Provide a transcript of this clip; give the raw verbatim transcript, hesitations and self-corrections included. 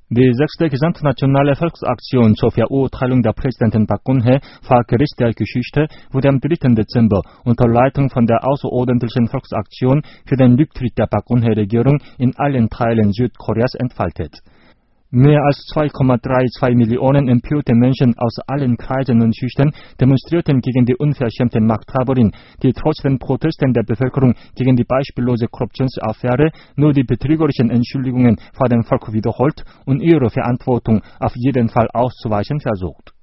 Die sechste gesamtnationale Volksaktion zur Verurteilung der Präsidentin Park Geun-hye, Gericht der Geschichte, wurde am dritten Dezember unter Leitung von der außerordentlichen Volksaktion für den Rücktritt der Park Geun-hye-Regierung in allen Teilen Südkoreas entfaltet. Mehr als zwei Komma zweiunddreißig Millionen empörte Menschen aus allen Kreisen und Schichten demonstrierten gegen die unverschämte Machthaberin, die trotz den Protesten der Bevölkerung gegen die beispiellose Korruptionsaffäre nur die betrügerischen Entschuldigungen vor dem Volk wiederholt und ihre Verantwortung auf jeden Fall auszuweichen versucht.